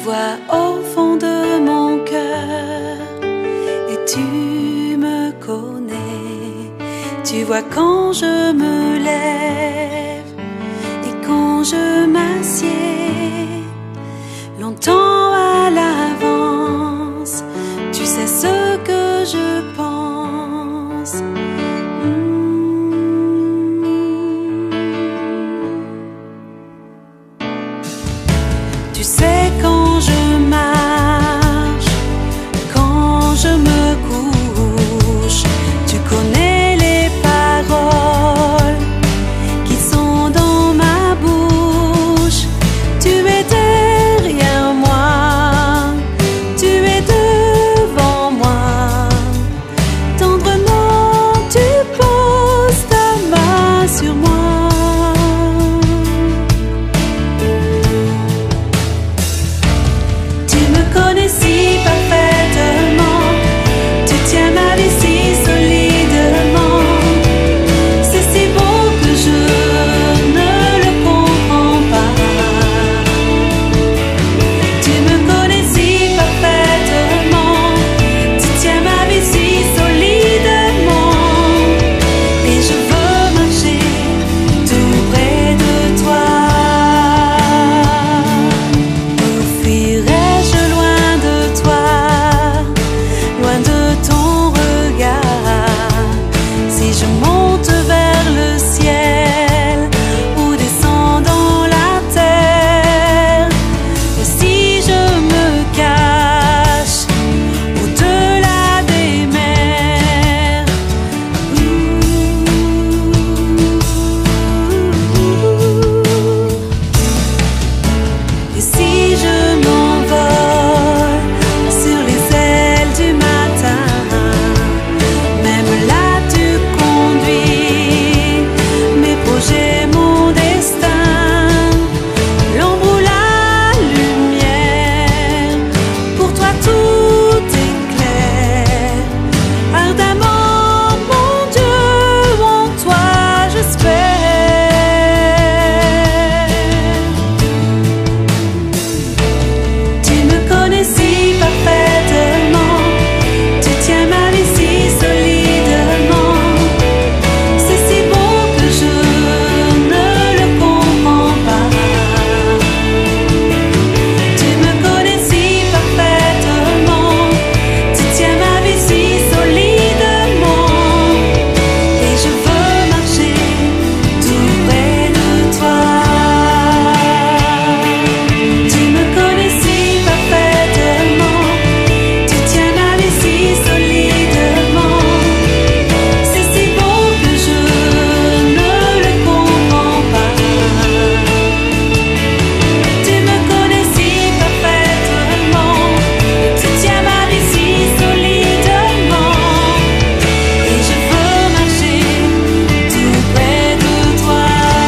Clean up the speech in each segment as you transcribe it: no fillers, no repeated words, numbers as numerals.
vois au fond de mon cœur et tu me connais. Tu vois quand je me lève et quand je m'assieds, longtemps à l'avance, tu sais ce que je pense. Tu sais quand je marche, quand je me couche, tu connais les paroles qui sont dans ma bouche. Tu es derrière moi, tu es devant moi. Tendrement tu poses ta main sur moi. Si parfaitement, tu tiens ma vie si solidement. C'est si beau que je ne le comprends pas. Tu me connais si parfaitement, tu tiens ma vie si solidement. Et je veux marcher tout près de toi. Où fuirais-je loin de toi, loin de ton regard? Si je monte vers le ciel ou descends dans la terre, et si je me cache au-delà des mers, et si je m'envole sur les ailes du matin, même là tu conduis mes projets, mon destin. L'ombre ou la lumière, pour toi tout est clair. Ardemment, mon Dieu, en toi j'espère. Tu me connais si parfaitement, tu tiens ma vie si solidement. C'est si beau que je ne le comprends pas. Tu me connais si parfaitement, tu tiens ma vie si solidement. Et je veux marcher tout près de toi. Tu me connais si parfaitement, tu tiens ma vie si solidement. C'est si beau que je ne le comprends pas. Tu me connais si parfaitement, tu tiens ma vie si solidement. Et je veux marcher tout près de toi.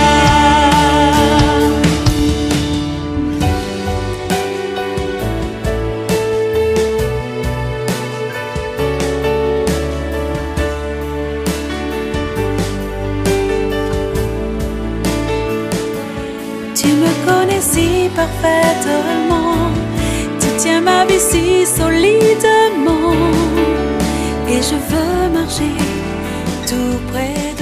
Tu me connais si parfaitement, tu tiens ma vie si solidement. Et je veux marcher tout près